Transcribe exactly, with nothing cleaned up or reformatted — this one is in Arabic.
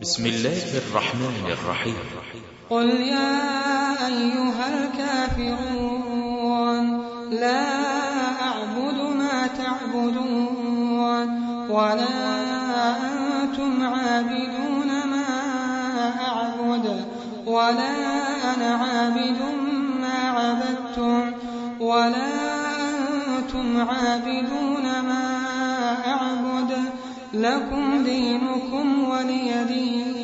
بسم الله الرحمن الرحيم. قل يا أيها الكافرون لا أعبد ما تعبدون ولا أنتم عابدون ما أعبد ولا أنا عابد ما عبدتم ولا أنتم عابدون ما أعبد لكم دينكم ولي دين.